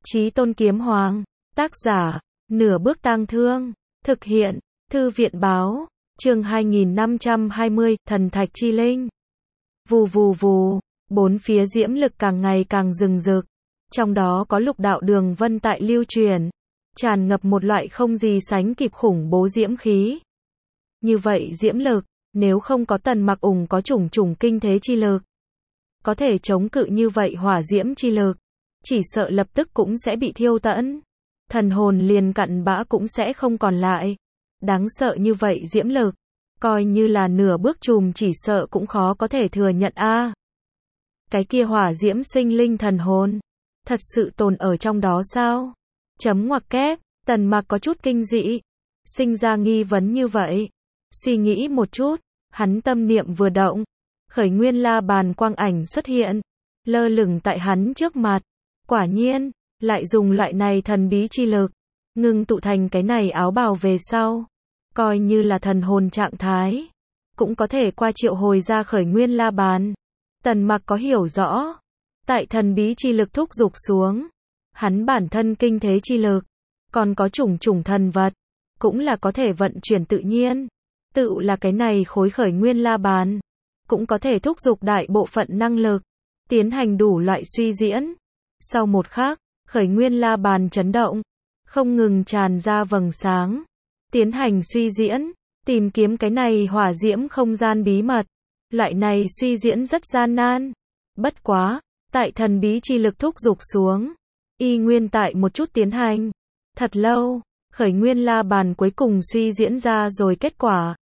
Chí Tôn Kiếm Hoàng. Tác giả, Nửa Bước Tang Thương. Thực hiện, Thư viện báo. Chương 2520, Thần Thạch Chi Linh. Vù vù vù, bốn phía diễm lực càng ngày càng rừng rực. Trong đó có lục đạo đường vân tại lưu truyền, tràn ngập một loại không gì sánh kịp khủng bố diễm khí. Như vậy diễm lực, nếu không có Tần Mặc Ùng có chủng chủng kinh thế chi lực, có thể chống cự như vậy hỏa diễm chi lực, chỉ sợ lập tức cũng sẽ bị thiêu tẫn. Thần hồn liền cặn bã cũng sẽ không còn lại. Đáng sợ như vậy diễm lực, coi như là nửa bước chùm chỉ sợ cũng khó có thể thừa nhận a. Cái kia hỏa diễm sinh linh thần hồn, thật sự tồn ở trong đó sao? Chấm ngoặc kép, Tần Mặc có chút kinh dị, sinh ra nghi vấn như vậy. Suy nghĩ một chút, hắn tâm niệm vừa động, khởi nguyên la bàn quang ảnh xuất hiện, lơ lửng tại hắn trước mặt. Quả nhiên, lại dùng loại này thần bí chi lực, ngưng tụ thành cái này áo bào về sau, coi như là thần hồn trạng thái, cũng có thể qua triệu hồi ra khởi nguyên la bàn. Tần Mặc có hiểu rõ, tại thần bí chi lực thúc giục xuống, hắn bản thân kinh thế chi lực, còn có chủng chủng thần vật, cũng là có thể vận chuyển tự nhiên. Tự là cái này khối khởi nguyên la bàn, cũng có thể thúc giục đại bộ phận năng lực, tiến hành đủ loại suy diễn. Sau một khắc, khởi nguyên la bàn chấn động, không ngừng tràn ra vầng sáng, tiến hành suy diễn, tìm kiếm cái này hỏa diễm không gian bí mật. Loại này suy diễn rất gian nan. Bất quá, tại thần bí chi lực thúc giục xuống, y nguyên tại một chút tiến hành. Thật lâu, khởi nguyên la bàn cuối cùng suy diễn ra rồi kết quả.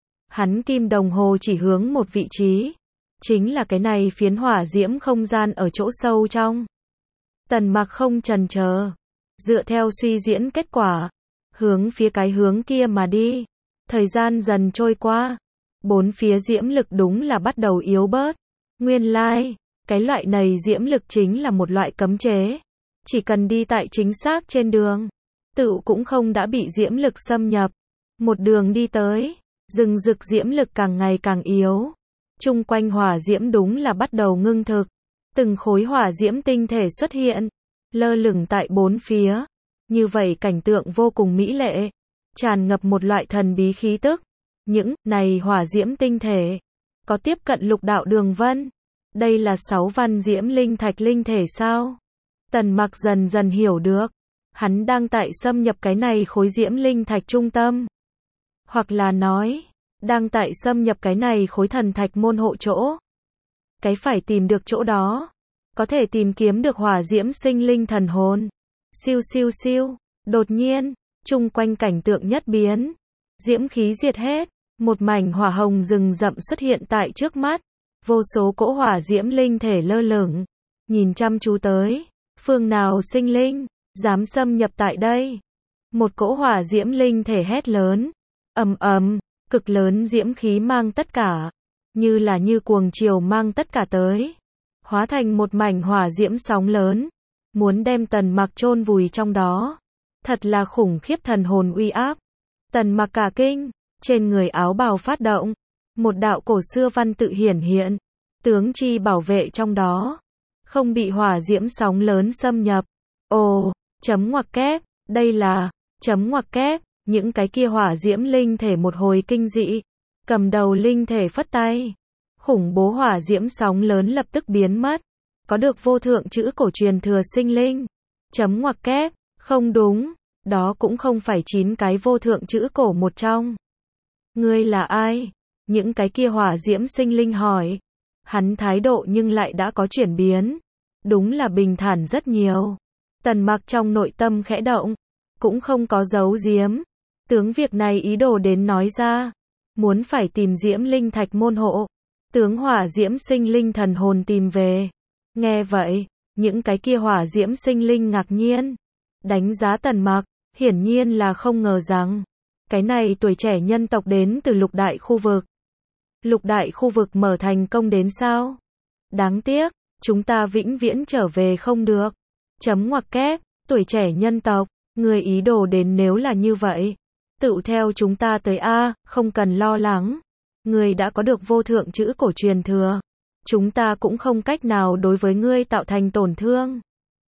Hắn kim đồng hồ chỉ hướng một vị trí, chính là cái này phiến hỏa diễm không gian ở chỗ sâu trong. Tần Mặc không chần chờ, dựa theo suy diễn kết quả, hướng phía cái hướng kia mà đi. Thời gian dần trôi qua, bốn phía diễm lực đúng là bắt đầu yếu bớt. Nguyên lai, cái loại này diễm lực chính là một loại cấm chế. Chỉ cần đi tại chính xác trên đường, tự cũng không đã bị diễm lực xâm nhập. Một đường đi tới, rừng rực diễm lực càng ngày càng yếu. Chung quanh hỏa diễm đúng là bắt đầu ngưng thực. Từng khối hỏa diễm tinh thể xuất hiện, lơ lửng tại bốn phía. Như vậy cảnh tượng vô cùng mỹ lệ, tràn ngập một loại thần bí khí tức. Những này hỏa diễm tinh thể có tiếp cận lục đạo đường vân. Đây là 6 văn diễm linh thạch linh thể sao? Tần Mặc dần dần hiểu được, hắn đang tại xâm nhập cái này khối diễm linh thạch trung tâm, hoặc là nói, đang tại xâm nhập cái này khối thần thạch môn hộ chỗ. Cái phải tìm được chỗ đó, có thể tìm kiếm được hỏa diễm sinh linh thần hồn. Siêu siêu siêu, đột nhiên, chung quanh cảnh tượng nhất biến, diễm khí diệt hết, một mảnh hỏa hồng rừng rậm xuất hiện tại trước mắt, vô số cỗ hỏa diễm linh thể lơ lửng, nhìn chăm chú tới, phương nào sinh linh, dám xâm nhập tại đây. Một cỗ hỏa diễm linh thể hét lớn, ầm ầm, cực lớn diễm khí mang tất cả, như là như cuồng triều mang tất cả tới, hóa thành một mảnh hỏa diễm sóng lớn, muốn đem Tần Mặc chôn vùi trong đó. Thật là khủng khiếp thần hồn uy áp. Tần Mặc cả kinh, trên người áo bào phát động, một đạo cổ xưa văn tự hiển hiện, tướng chi bảo vệ trong đó, không bị hỏa diễm sóng lớn xâm nhập. Ồ, chấm ngoặc kép, đây là, chấm ngoặc kép, những cái kia hỏa diễm linh thể một hồi kinh dị, cầm đầu linh thể phất tay, khủng bố hỏa diễm sóng lớn lập tức biến mất. Có được vô thượng chữ cổ truyền thừa sinh linh. Chấm ngoặc kép, không đúng, đó cũng không phải 9 cái vô thượng chữ cổ một trong. Ngươi là ai? Những cái kia hỏa diễm sinh linh hỏi. Hắn thái độ nhưng lại đã có chuyển biến, đúng là bình thản rất nhiều. Tần Mặc trong nội tâm khẽ động, cũng không có giấu giếm, tướng việc này ý đồ đến nói ra, muốn phải tìm diễm linh thạch môn hộ, tướng hỏa diễm sinh linh thần hồn tìm về. Nghe vậy, những cái kia hỏa diễm sinh linh ngạc nhiên, đánh giá Tần Mặc, hiển nhiên là không ngờ rằng, cái này tuổi trẻ nhân tộc đến từ lục đại khu vực. Lục đại khu vực mở thành công đến sao? Đáng tiếc, chúng ta vĩnh viễn trở về không được. Chấm ngoặc kép, tuổi trẻ nhân tộc, người ý đồ đến nếu là như vậy, tự theo chúng ta tới a, không cần lo lắng. Người đã có được vô thượng chữ cổ truyền thừa. Chúng ta cũng không cách nào đối với ngươi tạo thành tổn thương.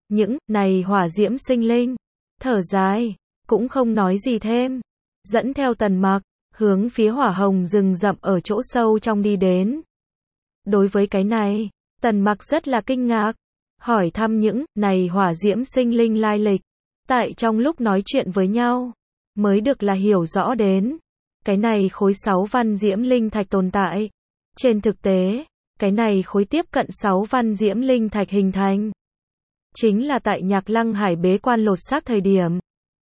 Những này hỏa diễm sinh linh, thở dài, cũng không nói gì thêm, dẫn theo Tần Mặc, hướng phía hỏa hồng rừng rậm ở chỗ sâu trong đi đến. Đối với cái này, Tần Mặc rất là kinh ngạc, hỏi thăm những này hỏa diễm sinh linh lai lịch. Tại trong lúc nói chuyện với nhau, mới được là hiểu rõ đến, cái này khối 6 văn diễm linh thạch tồn tại. Trên thực tế, cái này khối tiếp cận 6 văn diễm linh thạch hình thành, chính là tại Nhạc Lăng Hải bế quan lột xác thời điểm.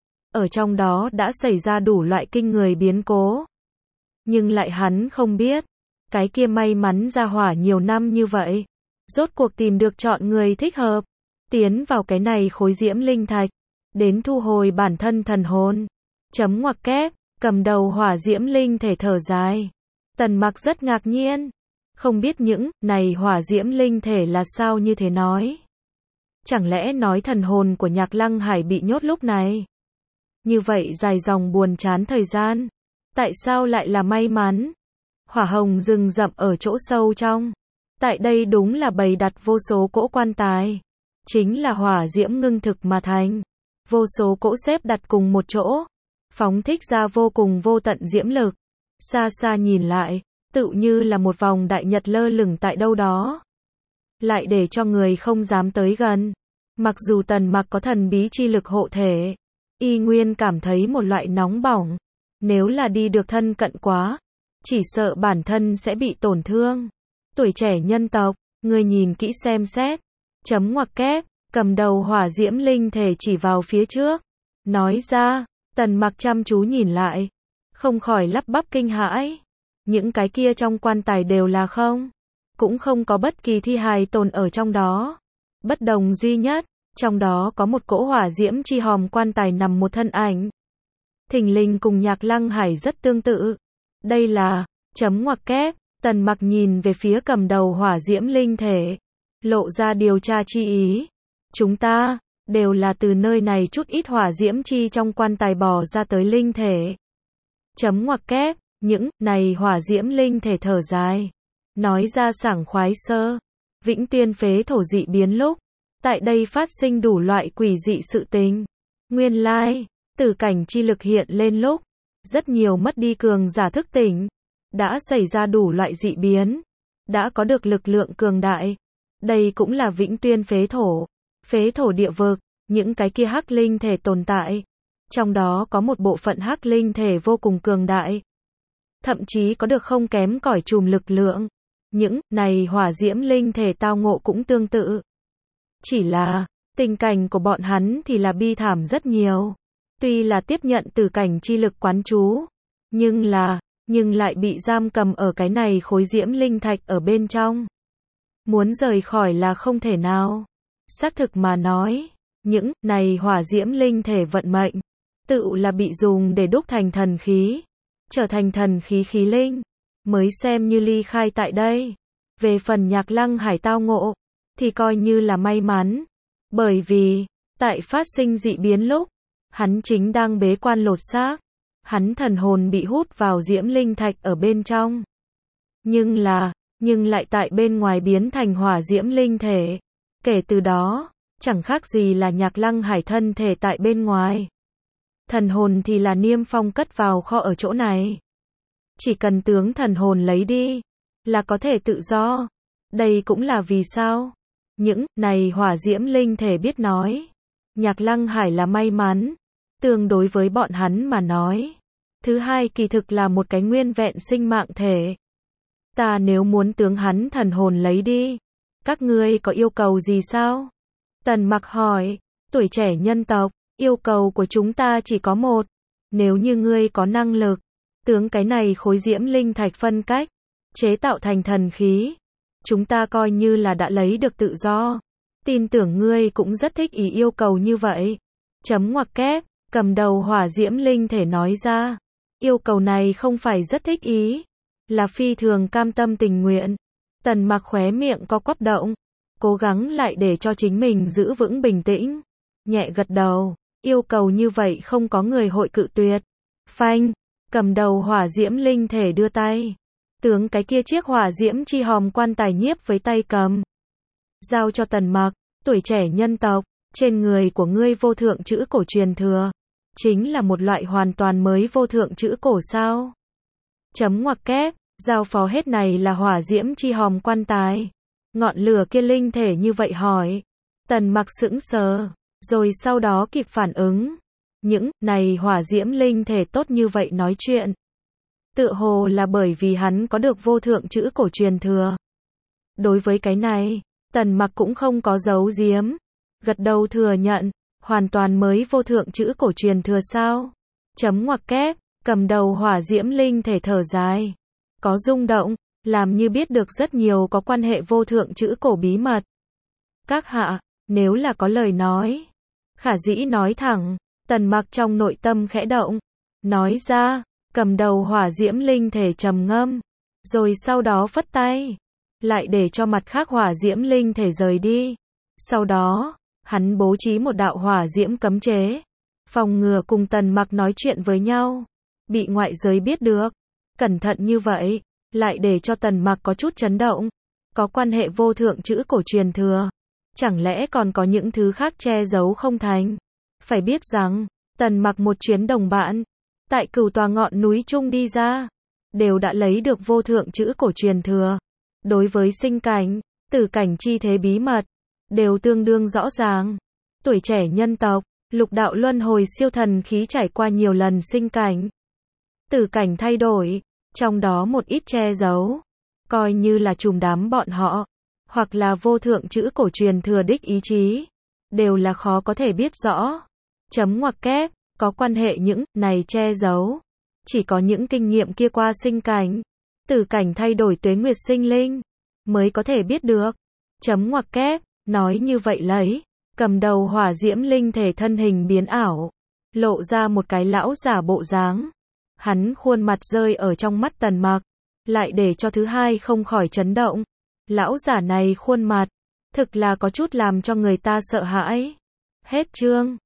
Ở trong đó đã xảy ra đủ loại kinh người biến cố. Nhưng lại hắn không biết, cái kia may mắn ra hỏa nhiều năm như vậy, rốt cuộc tìm được chọn người thích hợp, tiến vào cái này khối diễm linh thạch, đến thu hồi bản thân thần hồn. Chấm ngoặc kép, cầm đầu hỏa diễm linh thể thở dài. Tần Mặc rất ngạc nhiên, không biết những này hỏa diễm linh thể là sao như thế nói. Chẳng lẽ nói thần hồn của Nhạc Lăng Hải bị nhốt lúc này? Như vậy dài dòng buồn chán thời gian, tại sao lại là may mắn? Hỏa hồng rừng rậm ở chỗ sâu trong, tại đây đúng là bày đặt vô số cỗ quan tài, chính là hỏa diễm ngưng thực mà thành. Vô số cỗ xếp đặt cùng một chỗ, phóng thích ra vô cùng vô tận diễm lực. Xa xa nhìn lại, tựu như là một vòng đại nhật lơ lửng tại đâu đó, lại để cho người không dám tới gần. Mặc dù Tần Mặc có thần bí chi lực hộ thể, y nguyên cảm thấy một loại nóng bỏng. Nếu là đi được thân cận quá, chỉ sợ bản thân sẽ bị tổn thương. Tuổi trẻ nhân tộc, người nhìn kỹ xem xét. Chấm ngoặc kép, cầm đầu hỏa diễm linh thể chỉ vào phía trước, nói ra. Tần Mặc chăm chú nhìn lại, không khỏi lắp bắp kinh hãi. Những cái kia trong quan tài đều là không, cũng không có bất kỳ thi hài tồn ở trong đó. Bất đồng duy nhất, trong đó có một cỗ hỏa diễm chi hòm quan tài nằm một thân ảnh. Thình lình cùng Nhạc Lăng Hải rất tương tự. Đây là, chấm ngoặc kép, Tần Mặc nhìn về phía cầm đầu hỏa diễm linh thể, lộ ra điều tra chi ý. Chúng ta, đều là từ nơi này chút ít hỏa diễm chi trong quan tài bò ra tới linh thể. Chấm ngoặc kép, những này hỏa diễm linh thể thở dài, nói ra sảng khoái sơ. Vĩnh Tiên phế thổ dị biến lúc, tại đây phát sinh đủ loại quỷ dị sự tình. Nguyên lai, tử cảnh chi lực hiện lên lúc, rất nhiều mất đi cường giả thức tỉnh, đã xảy ra đủ loại dị biến, đã có được lực lượng cường đại. Đây cũng là Vĩnh Tuyên phế thổ địa vực, những cái kia hắc linh thể tồn tại. Trong đó có một bộ phận hắc linh thể vô cùng cường đại, thậm chí có được không kém cỏi chùm lực lượng. Những này hỏa diễm linh thể tao ngộ cũng tương tự. Chỉ là, tình cảnh của bọn hắn thì là bi thảm rất nhiều. Tuy là tiếp nhận từ cảnh chi lực quán chú, nhưng lại bị giam cầm ở cái này khối diễm linh thạch ở bên trong. Muốn rời khỏi là không thể nào. Xác thực mà nói, những này hỏa diễm linh thể vận mệnh, tự là bị dùng để đúc thành thần khí, trở thành thần khí khí linh, mới xem như ly khai tại đây. Về phần Nhạc Lăng Hải tao ngộ, thì coi như là may mắn. Bởi vì, tại phát sinh dị biến lúc, hắn chính đang bế quan lột xác, hắn thần hồn bị hút vào diễm linh thạch ở bên trong. Nhưng lại tại bên ngoài biến thành hỏa diễm linh thể. Kể từ đó, chẳng khác gì là Nhạc Lăng Hải thân thể tại bên ngoài. Thần hồn thì là niêm phong cất vào kho ở chỗ này. Chỉ cần tướng thần hồn lấy đi, là có thể tự do. Đây cũng là vì sao những này hỏa diễm linh thể biết nói, Nhạc Lăng Hải là may mắn, tương đối với bọn hắn mà nói. Thứ hai kỳ thực là một cái nguyên vẹn sinh mạng thể. Ta nếu muốn tướng hắn thần hồn lấy đi, các ngươi có yêu cầu gì sao? Tần Mặc hỏi. Tuổi trẻ nhân tộc, yêu cầu của chúng ta chỉ có một. Nếu như ngươi có năng lực, tướng cái này khối diễm linh thạch phân cách, chế tạo thành thần khí, chúng ta coi như là đã lấy được tự do. Tin tưởng ngươi cũng rất thích ý yêu cầu như vậy. Chấm ngoặc kép, cầm đầu hỏa diễm linh thể nói ra. Yêu cầu này không phải rất thích ý, là phi thường cam tâm tình nguyện. Tần Mặc khóe miệng có quắp động, cố gắng lại để cho chính mình giữ vững bình tĩnh, nhẹ gật đầu. Yêu cầu như vậy không có người hội cự tuyệt. Phanh, cầm đầu hỏa diễm linh thể đưa tay, tướng cái kia chiếc hỏa diễm chi hòm quan tài nhiếp với tay cầm, giao cho Tần Mặc. Tuổi trẻ nhân tộc, trên người của ngươi vô thượng chữ cổ truyền thừa, chính là một loại hoàn toàn mới vô thượng chữ cổ sao? Chấm ngoặc kép, giao phó hết này là hỏa diễm chi hòm quan tài. Ngọn lửa kia linh thể như vậy hỏi. Tần Mặc sững sờ, rồi sau đó kịp phản ứng. Những này hỏa diễm linh thể tốt như vậy nói chuyện. Tựa hồ là bởi vì hắn có được vô thượng chữ cổ truyền thừa. Đối với cái này, Tần Mặc cũng không có giấu giếm. Gật đầu thừa nhận, hoàn toàn mới vô thượng chữ cổ truyền thừa sao? Chấm ngoặc kép, cầm đầu hỏa diễm linh thể thở dài. Có rung động, làm như biết được rất nhiều có quan hệ vô thượng chữ cổ bí mật. Các hạ, nếu là có lời nói. Khả dĩ nói thẳng, Tần Mặc trong nội tâm khẽ động. Nói ra, cầm đầu hỏa diễm linh thể trầm ngâm. Rồi sau đó phất tay. Lại để cho mặt khác hỏa diễm linh thể rời đi. Sau đó, hắn bố trí một đạo hỏa diễm cấm chế. Phòng ngừa cùng Tần Mặc nói chuyện với nhau. Bị ngoại giới biết được. Cẩn thận như vậy, lại để cho Tần Mặc có chút chấn động. Có quan hệ vô thượng chữ cổ truyền thừa. Chẳng lẽ còn có những thứ khác che giấu không thành? Phải biết rằng, Tần Mặc một chuyến đồng bạn, tại Cửu Tòa ngọn núi chung đi ra, đều đã lấy được vô thượng chữ cổ truyền thừa. Đối với sinh cảnh, tử cảnh chi thế bí mật, đều tương đương rõ ràng. Tuổi trẻ nhân tộc, lục đạo luân hồi siêu thần khí trải qua nhiều lần sinh cảnh. Tử cảnh thay đổi, trong đó một ít che giấu, coi như là trùm đám bọn họ, hoặc là vô thượng chữ cổ truyền thừa đích ý chí, đều là khó có thể biết rõ. Chấm ngoặc kép, có quan hệ những này che giấu. Chỉ có những kinh nghiệm kia qua sinh cảnh, tử cảnh thay đổi tuế nguyệt sinh linh, mới có thể biết được. Chấm ngoặc kép, nói như vậy lấy, cầm đầu hỏa diễm linh thể thân hình biến ảo, lộ ra một cái lão giả bộ dáng. Hắn khuôn mặt rơi ở trong mắt Tần Mặc, lại để cho thứ hai không khỏi chấn động. Lão giả này khuôn mặt, thực là có chút làm cho người ta sợ hãi. Hết chương.